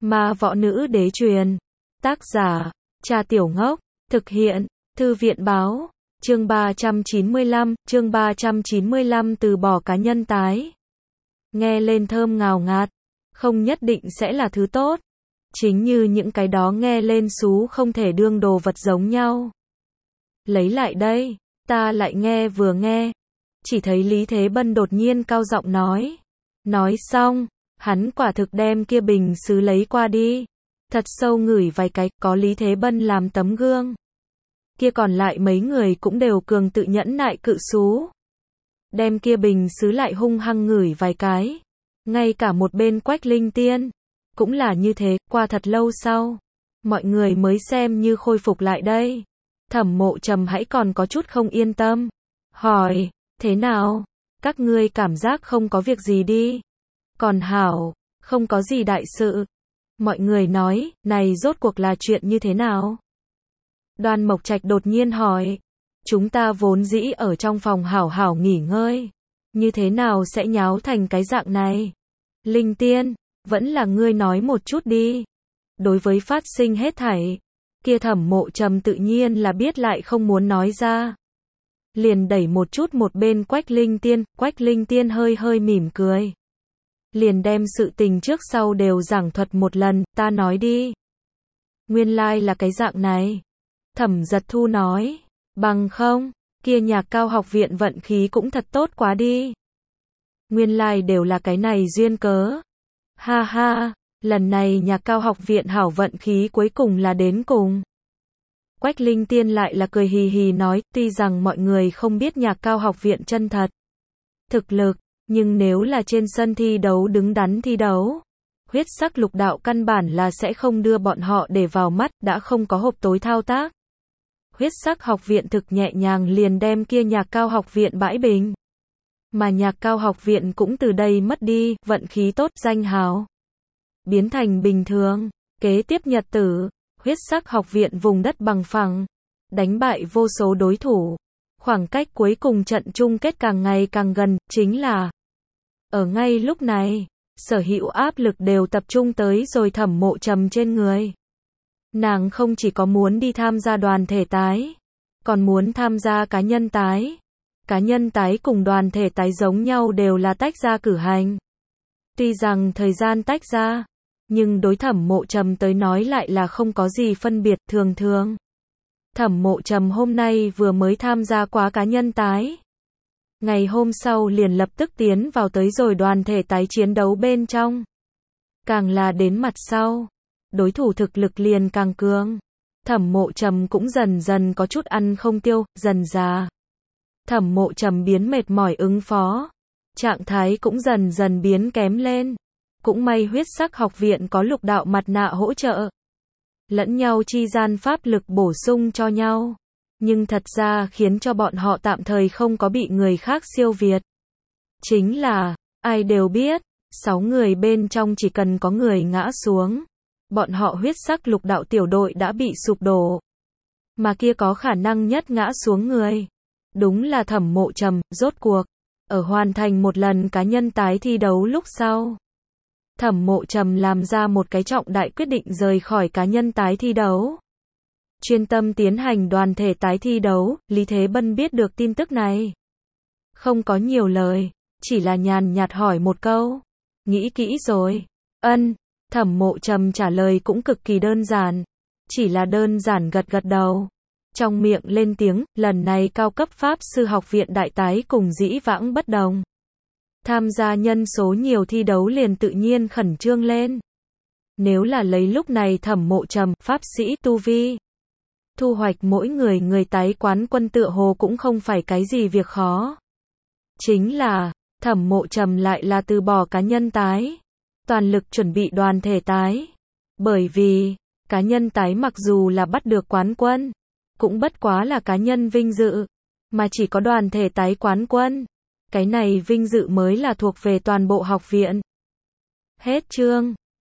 Ma võ nữ đế truyền. Tác giả, Trà Tiểu Ngốc. Thực hiện, Thư viện báo. Chương 395, từ bỏ cá nhân tái. Nghe lên thơm ngào ngạt, không nhất định sẽ là thứ tốt. Chính như những cái đó nghe lên xú không thể đương đồ vật giống nhau. Lấy lại đây, ta lại nghe vừa nghe. Chỉ thấy Lý Thế Bân đột nhiên cao giọng nói. Nói xong, hắn quả thực đem kia bình sứ lấy qua đi. Thật sâu ngửi vài cái, có Lý Thế Bân làm tấm gương. Kia còn lại mấy người cũng đều cường tự nhẫn nại cự xú. Đem kia bình sứ lại hung hăng ngửi vài cái. Ngay cả một bên Quách Linh Tiên cũng là như thế, qua thật lâu sau, mọi người mới xem như khôi phục lại đây. Thẩm Mộ Trầm hãy còn có chút không yên tâm. Hỏi, thế nào? Các ngươi cảm giác không có việc gì đi. Còn hảo, không có gì đại sự. Mọi người nói, này rốt cuộc là chuyện như thế nào? Đoan Mộc Trạch đột nhiên hỏi. Chúng ta vốn dĩ ở trong phòng hảo hảo nghỉ ngơi. Như thế nào sẽ nháo thành cái dạng này? Linh Tiên, vẫn là ngươi nói một chút đi. Đối với phát sinh hết thảy, kia Thẩm Mộ Trầm tự nhiên là biết lại không muốn nói ra. Liền đẩy một chút một bên Quách Linh Tiên hơi hơi mỉm cười. Liền đem sự tình trước sau đều giảng thuật một lần, ta nói đi. Nguyên lai là cái dạng này. Thẩm Giật Thu nói, bằng không, kia Nhạc Cao học viện vận khí cũng thật tốt quá đi. Nguyên lai đều là cái này duyên cớ. Ha ha, lần này Nhạc Cao học viện hảo vận khí cuối cùng là đến cùng. Quách Linh Tiên lại là cười hì hì nói, tuy rằng mọi người không biết Nhạc Cao học viện chân thật thực lực, nhưng nếu là trên sân thi đấu đứng đắn thi đấu, huyết sắc lục đạo căn bản là sẽ không đưa bọn họ để vào mắt, đã không có hộp tối thao tác. Huyết sắc học viện thực nhẹ nhàng liền đem kia Nhạc Cao học viện bãi bình. Mà Nhạc Cao học viện cũng từ đây mất đi, vận khí tốt, danh hào biến thành bình thường. Kế tiếp nhật tử, huyết sắc học viện vùng đất bằng phẳng, đánh bại vô số đối thủ. Khoảng cách cuối cùng trận chung kết càng ngày càng gần, chính là ở ngay lúc này, sở hữu áp lực đều tập trung tới rồi Thẩm Mộ Trầm trên người. Nàng không chỉ có muốn đi tham gia đoàn thể tái, còn muốn tham gia cá nhân tái. Cá nhân tái cùng đoàn thể tái giống nhau đều là tách ra cử hành. Tuy rằng thời gian tách ra, nhưng đối Thẩm Mộ Trầm tới nói lại là không có gì phân biệt. Thường thường, Thẩm Mộ Trầm hôm nay vừa mới tham gia quá cá nhân tái. Ngày hôm sau liền lập tức tiến vào tới rồi đoàn thể tái chiến đấu bên trong. Càng là đến mặt sau, đối thủ thực lực liền càng cường. Thẩm Mộ Trầm cũng dần dần có chút ăn không tiêu, dần già. Thẩm Mộ Trầm biến mệt mỏi ứng phó. Trạng thái cũng dần dần biến kém lên. Cũng may huyết sắc học viện có lục đạo mặt nạ hỗ trợ. Lẫn nhau chi gian pháp lực bổ sung cho nhau. Nhưng thật ra khiến cho bọn họ tạm thời không có bị người khác siêu việt. Chính là, ai đều biết, 6 người bên trong chỉ cần có người ngã xuống. Bọn họ huyết sắc lục đạo tiểu đội đã bị sụp đổ. Mà kia có khả năng nhất ngã xuống người. Đúng là Thẩm Mộ Trầm. Rốt cuộc, ở hoàn thành một lần cá nhân tái thi đấu lúc sau, Thẩm Mộ Trầm làm ra một cái trọng đại quyết định rời khỏi cá nhân tái thi đấu. Chuyên tâm tiến hành đoàn thể tái thi đấu. Lý Thế Bân biết được tin tức này, không có nhiều lời, chỉ là nhàn nhạt hỏi một câu. Nghĩ kỹ rồi? Ân. Thẩm Mộ Trầm trả lời cũng cực kỳ đơn giản. Chỉ là đơn giản gật gật đầu. Trong miệng lên tiếng, lần này cao cấp pháp sư học viện đại tái cùng dĩ vãng bất đồng. Tham gia nhân số nhiều thi đấu liền tự nhiên khẩn trương lên. Nếu là lấy lúc này Thẩm Mộ Trầm, pháp sĩ tu vi, thu hoạch mỗi người tái quán quân tựa hồ cũng không phải cái gì việc khó. Chính là, Thẩm Mộ Trầm lại là từ bỏ cá nhân tái, toàn lực chuẩn bị đoàn thể tái. Bởi vì, cá nhân tái mặc dù là bắt được quán quân, cũng bất quá là cá nhân vinh dự, mà chỉ có đoàn thể tái quán quân. Cái này vinh dự mới là thuộc về toàn bộ học viện. Hết chương.